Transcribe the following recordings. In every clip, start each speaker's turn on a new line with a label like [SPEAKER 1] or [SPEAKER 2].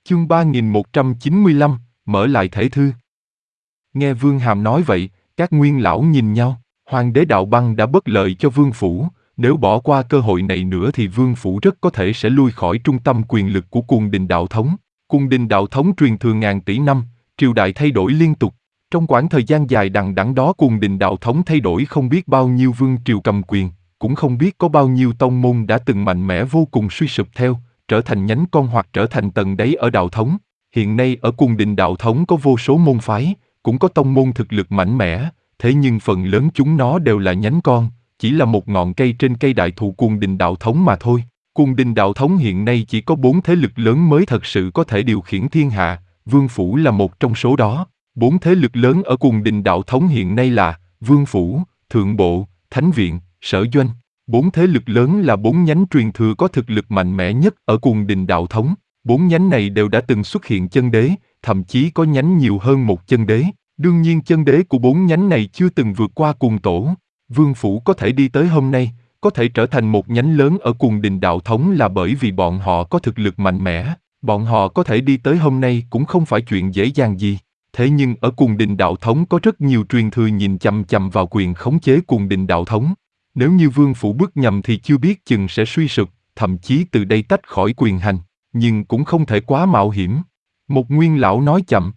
[SPEAKER 1] Chương 3195, mở lại thể thư. Nghe Vương Hàm nói vậy, các nguyên lão nhìn nhau, Hoàng đế Đạo Băng đã bất lợi cho Vương Phủ, nếu bỏ qua cơ hội này nữa thì Vương Phủ rất có thể sẽ lui khỏi trung tâm quyền lực của Cung Đình Đạo Thống. Cung Đình Đạo Thống truyền thừa ngàn tỷ năm, triều đại thay đổi liên tục. Trong quãng thời gian dài đằng đẵng đó Cung Đình Đạo Thống thay đổi không biết bao nhiêu vương triều cầm quyền, cũng không biết có bao nhiêu tông môn đã từng mạnh mẽ vô cùng suy sụp theo, trở thành nhánh con hoặc trở thành tầng đáy ở đạo thống. Hiện nay ở Cung Đình Đạo Thống có vô số môn phái, cũng có tông môn thực lực mạnh mẽ, thế nhưng phần lớn chúng nó đều là nhánh con, chỉ là một ngọn cây trên cây đại thụ Cung Đình Đạo Thống mà thôi. Cung Đình Đạo Thống hiện nay chỉ có 4 thế lực lớn mới thật sự có thể điều khiển thiên hạ, Vương Phủ là một trong số đó. 4 thế lực lớn ở Cung Đình Đạo Thống hiện nay là Vương Phủ, Thượng Bộ, Thánh Viện, Sở Doanh. 4 thế lực lớn là 4 nhánh truyền thừa có thực lực mạnh mẽ nhất ở Cung Đình Đạo Thống. 4 nhánh này đều đã từng xuất hiện chân đế, thậm chí có nhánh nhiều hơn một chân đế. Đương nhiên chân đế của 4 nhánh này chưa từng vượt qua Cung Tổ. Vương Phủ có thể đi tới hôm nay, có thể trở thành một nhánh lớn ở Cung Đình Đạo Thống là bởi vì bọn họ có thực lực mạnh mẽ. Bọn họ có thể đi tới hôm nay cũng không phải chuyện dễ dàng gì. Thế nhưng ở Cung Đình Đạo Thống có rất nhiều truyền thừa nhìn chằm chằm vào quyền khống chế Cung Đình Đạo Thống. Nếu như Vương Phủ bước nhầm thì chưa biết chừng sẽ suy sụp, thậm chí từ đây tách khỏi quyền hành, nhưng cũng không thể quá mạo hiểm. Một nguyên lão nói chậm.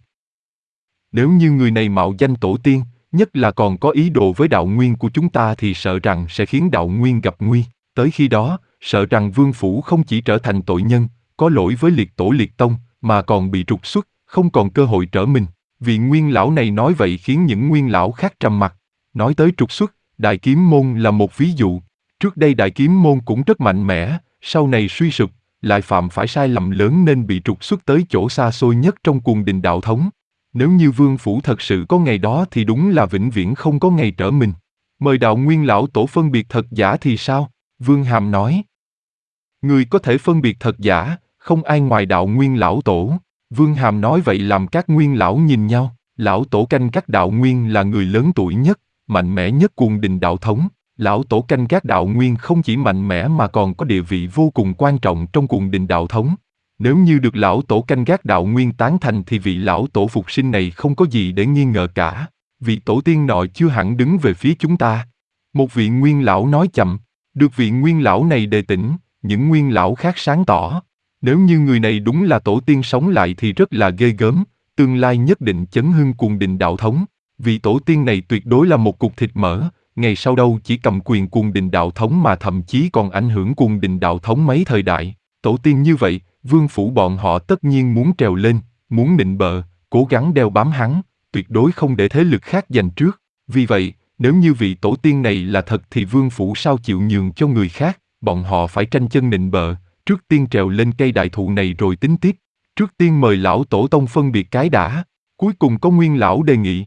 [SPEAKER 1] Nếu như người này mạo danh tổ tiên, nhất là còn có ý đồ với đạo nguyên của chúng ta thì sợ rằng sẽ khiến đạo nguyên gặp nguy. Tới khi đó, sợ rằng Vương Phủ không chỉ trở thành tội nhân, có lỗi với liệt tổ liệt tông, mà còn bị trục xuất, không còn cơ hội trở mình. Vị nguyên lão này nói vậy khiến những nguyên lão khác trầm mặc. Nói tới trục xuất, Đại Kiếm Môn là một ví dụ. Trước đây Đại Kiếm Môn cũng rất mạnh mẽ, sau này suy sụp, lại phạm phải sai lầm lớn nên bị trục xuất tới chỗ xa xôi nhất trong Cung Đình Đạo Thống. Nếu như Vương Phủ thật sự có ngày đó thì đúng là vĩnh viễn không có ngày trở mình. Mời đạo nguyên lão tổ phân biệt thật giả thì sao? Vương Hàm nói. Người có thể phân biệt thật giả, không ai ngoài đạo nguyên lão tổ. Vương Hàm nói vậy làm các nguyên lão nhìn nhau. Lão tổ canh các đạo nguyên là người lớn tuổi nhất, mạnh mẽ nhất Cung Đình Đạo Thống. Lão tổ canh các đạo nguyên không chỉ mạnh mẽ mà còn có địa vị vô cùng quan trọng trong Cung Đình Đạo Thống. Nếu như được lão tổ canh gác đạo nguyên tán thành thì vị lão tổ phục sinh này không có gì để nghi ngờ cả. Vị tổ tiên nọ chưa hẳn đứng về phía chúng ta. Một vị nguyên lão nói chậm. Được vị nguyên lão này đề tỉnh, những nguyên lão khác sáng tỏ. Nếu như người này đúng là tổ tiên sống lại thì rất là ghê gớm, tương lai nhất định chấn hưng Cung Đình Đạo Thống. Vị tổ tiên này tuyệt đối là một cục thịt mỡ, ngày sau đâu chỉ cầm quyền Cung Đình Đạo Thống mà thậm chí còn ảnh hưởng Cung Đình Đạo Thống mấy thời đại. Tổ tiên như vậy, Vương Phủ bọn họ tất nhiên muốn trèo lên, muốn nịnh bợ, cố gắng đeo bám hắn, tuyệt đối không để thế lực khác giành trước. Vì vậy, nếu như vị tổ tiên này là thật thì Vương Phủ sao chịu nhường cho người khác, bọn họ phải tranh chân nịnh bợ, trước tiên trèo lên cây đại thụ này rồi tính tiếp. Trước tiên mời lão tổ tông phân biệt cái đã. Cuối cùng có nguyên lão đề nghị.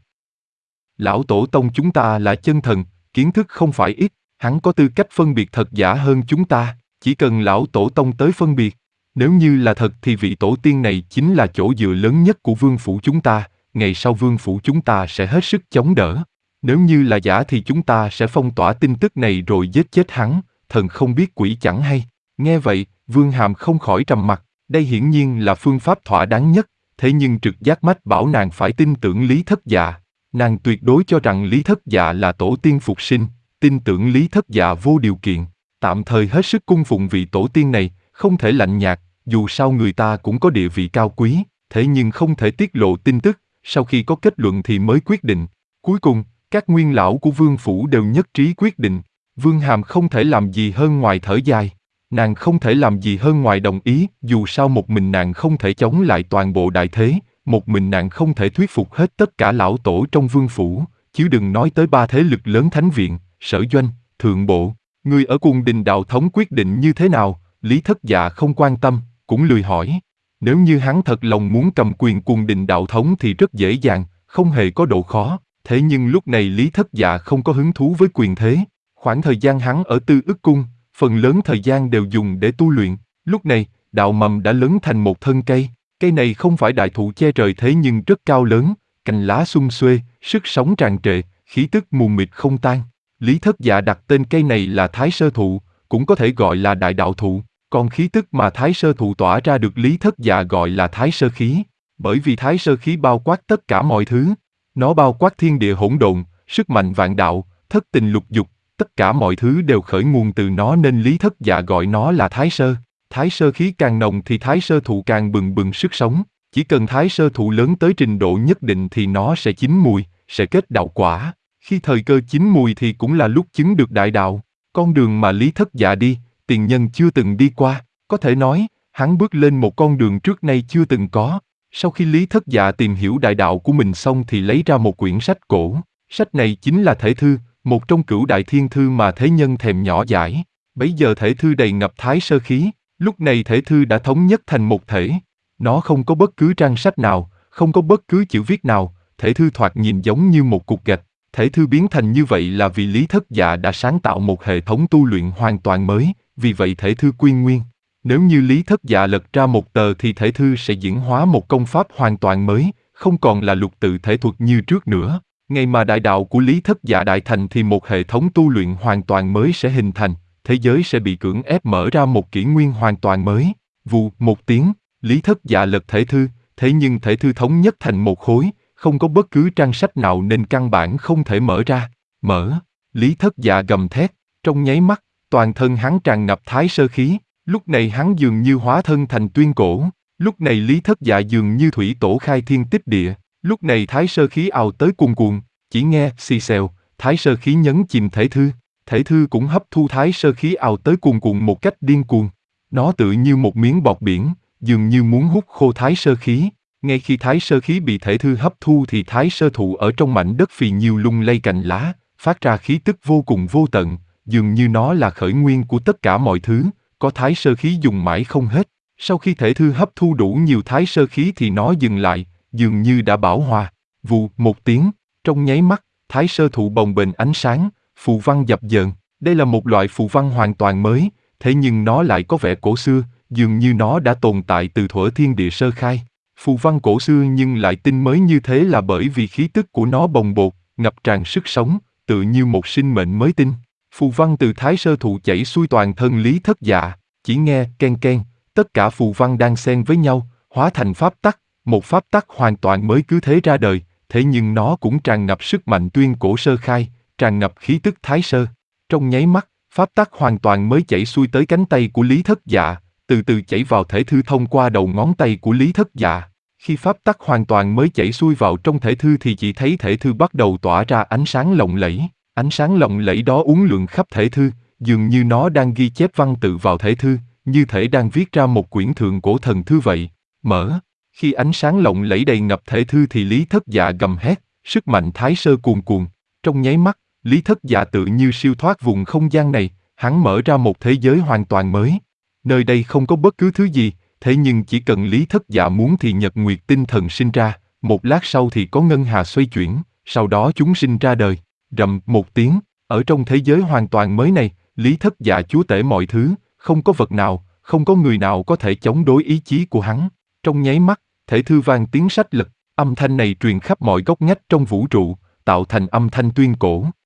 [SPEAKER 1] Lão tổ tông chúng ta là chân thần, kiến thức không phải ít, hắn có tư cách phân biệt thật giả hơn chúng ta, chỉ cần lão tổ tông tới phân biệt. Nếu như là thật thì vị tổ tiên này chính là chỗ dựa lớn nhất của Vương Phủ chúng ta, ngày sau Vương Phủ chúng ta sẽ hết sức chống đỡ. Nếu như là giả thì chúng ta sẽ phong tỏa tin tức này rồi giết chết hắn, thần không biết quỷ chẳng hay. Nghe vậy, Vương Hàm không khỏi trầm mặc, đây hiển nhiên là phương pháp thỏa đáng nhất, thế nhưng trực giác mách bảo nàng phải tin tưởng Lý Thất Dạ. Nàng tuyệt đối cho rằng Lý Thất Dạ là tổ tiên phục sinh, tin tưởng Lý Thất Dạ vô điều kiện, tạm thời hết sức cung phụng vị tổ tiên này, không thể lạnh nhạt, dù sao người ta cũng có địa vị cao quý, thế nhưng không thể tiết lộ tin tức, sau khi có kết luận thì mới quyết định. Cuối cùng, các nguyên lão của Vương Phủ đều nhất trí quyết định, Vương Hàm không thể làm gì hơn ngoài thở dài. Nàng không thể làm gì hơn ngoài đồng ý, dù sao một mình nàng không thể chống lại toàn bộ đại thế, một mình nàng không thể thuyết phục hết tất cả lão tổ trong Vương Phủ, chứ đừng nói tới 3 thế lực lớn Thánh Viện, Sở Doanh, Thượng Bộ. Người ở Cung Đình Đạo Thống quyết định như thế nào, Lý Thất Dạ không quan tâm, cũng lười hỏi. Nếu như hắn thật lòng muốn cầm quyền Cung Đình Đạo Thống thì rất dễ dàng, không hề có độ khó, thế nhưng lúc này Lý Thất Dạ không có hứng thú với quyền thế. Khoảng thời gian hắn ở Tư Ức Cung, phần lớn thời gian đều dùng để tu luyện. Lúc này, đạo mầm đã lớn thành một thân cây. Cây này không phải đại thụ che trời thế nhưng rất cao lớn, cành lá sum xuê, sức sống tràn trề, khí tức mù mịt không tan. Lý Thất Dạ đặt tên cây này là Thái Sơ Thụ, cũng có thể gọi là Đại Đạo Thụ. Còn khí tức mà Thái Sơ Thụ tỏa ra được Lý Thất Dạ gọi là Thái Sơ Khí, bởi vì Thái Sơ Khí bao quát tất cả mọi thứ. Nó bao quát thiên địa hỗn độn, sức mạnh vạn đạo, thất tình lục dục, tất cả mọi thứ đều khởi nguồn từ nó nên Lý Thất Dạ gọi nó là Thái Sơ. Thái Sơ Khí càng nồng thì Thái Sơ Thụ càng bừng bừng sức sống, chỉ cần Thái Sơ Thụ lớn tới trình độ nhất định thì nó sẽ chín mùi, sẽ kết đạo quả. Khi thời cơ chín mùi thì cũng là lúc chứng được đại đạo. Con đường mà Lý Thất Dạ đi, tiền nhân chưa từng đi qua, có thể nói, hắn bước lên một con đường trước nay chưa từng có. Sau khi Lý Thất Dạ tìm hiểu đại đạo của mình xong thì lấy ra một quyển sách cổ. Sách này chính là Thể Thư, một trong cửu đại thiên thư mà thế nhân thèm nhỏ dãi. Bấy giờ Thể Thư đầy ngập Thái Sơ Khí, lúc này Thể Thư đã thống nhất thành một thể. Nó không có bất cứ trang sách nào, không có bất cứ chữ viết nào, Thể Thư thoạt nhìn giống như một cục gạch. Thể Thư biến thành như vậy là vì Lý Thất Dạ đã sáng tạo một hệ thống tu luyện hoàn toàn mới, vì vậy Thể Thư quy nguyên. Nếu như Lý Thất Dạ lật ra một tờ thì Thể Thư sẽ diễn hóa một công pháp hoàn toàn mới, không còn là lục tự thể thuật như trước nữa. Ngày mà đại đạo của Lý Thất Dạ đại thành thì một hệ thống tu luyện hoàn toàn mới sẽ hình thành, thế giới sẽ bị cưỡng ép mở ra một kỷ nguyên hoàn toàn mới. Vù một tiếng, Lý Thất Dạ lật Thể Thư, thế nhưng Thể Thư thống nhất thành một khối, không có bất cứ trang sách nào nên căn bản không thể mở ra. Mở, Lý Thất Dạ gầm thét, trong nháy mắt, toàn thân hắn tràn ngập Thái Sơ Khí, lúc này hắn dường như hóa thân thành tuyên cổ, lúc này Lý Thất Dạ dường như thủy tổ khai thiên tích địa, lúc này Thái Sơ Khí ào tới cuồn cuộn, chỉ nghe xì xèo, Thái Sơ Khí nhấn chìm Thể Thư, Thể Thư cũng hấp thu Thái Sơ Khí ào tới cuồn cuộn một cách điên cuồng. Nó tựa như một miếng bọt biển, dường như muốn hút khô Thái Sơ Khí. Ngay khi Thái Sơ Khí bị Thể Thư hấp thu thì Thái Sơ Thụ ở trong mảnh đất phì nhiêu lung lay cành lá, phát ra khí tức vô cùng vô tận, dường như nó là khởi nguyên của tất cả mọi thứ, có Thái Sơ Khí dùng mãi không hết. Sau khi Thể Thư hấp thu đủ nhiều Thái Sơ Khí thì nó dừng lại, dường như đã bảo hòa. Vù một tiếng, trong nháy mắt, Thái Sơ Thụ bồng bềnh ánh sáng, phù văn dập dờn. Đây là một loại phù văn hoàn toàn mới, thế nhưng nó lại có vẻ cổ xưa, dường như nó đã tồn tại từ thuở thiên địa sơ khai. Phù văn cổ xưa nhưng lại tinh mới như thế là bởi vì khí tức của nó bồng bột, ngập tràn sức sống, tựa như một sinh mệnh mới tinh. Phù văn từ Thái Sơ Thụ chảy xuôi toàn thân Lý Thất Dạ, chỉ nghe ken ken, tất cả phù văn đang xen với nhau, hóa thành pháp tắc, một pháp tắc hoàn toàn mới cứ thế ra đời, thế nhưng nó cũng tràn ngập sức mạnh tuyên cổ sơ khai, tràn ngập khí tức Thái Sơ. Trong nháy mắt, pháp tắc hoàn toàn mới chảy xuôi tới cánh tay của Lý Thất Dạ, từ từ chảy vào Thể Thư thông qua đầu ngón tay của Lý Thất Dạ. Khi pháp tắc hoàn toàn mới chảy xuôi vào trong Thể Thư thì chỉ thấy Thể Thư bắt đầu tỏa ra ánh sáng lộng lẫy. Ánh sáng lộng lẫy đó uốn lượn khắp Thể Thư, dường như nó đang ghi chép văn tự vào Thể Thư, như thể đang viết ra một quyển thượng cổ thần thư vậy. Mở. Khi ánh sáng lộng lẫy đầy ngập Thể Thư thì Lý Thất Dạ gầm hét, sức mạnh Thái Sơ cuồn cuộn. Trong nháy mắt, Lý Thất Dạ tự như siêu thoát vùng không gian này, hắn mở ra một thế giới hoàn toàn mới. Nơi đây không có bất cứ thứ gì, thế nhưng chỉ cần Lý Thất Dạ muốn thì nhật nguyệt tinh thần sinh ra, một lát sau thì có ngân hà xoay chuyển, sau đó chúng sinh ra đời. Rầm một tiếng, ở trong thế giới hoàn toàn mới này, Lý Thất Dạ chúa tể mọi thứ, không có vật nào, không có người nào có thể chống đối ý chí của hắn. Trong nháy mắt, Thể Thư vang tiếng sách lật, âm thanh này truyền khắp mọi góc ngách trong vũ trụ, tạo thành âm thanh tuyên cổ.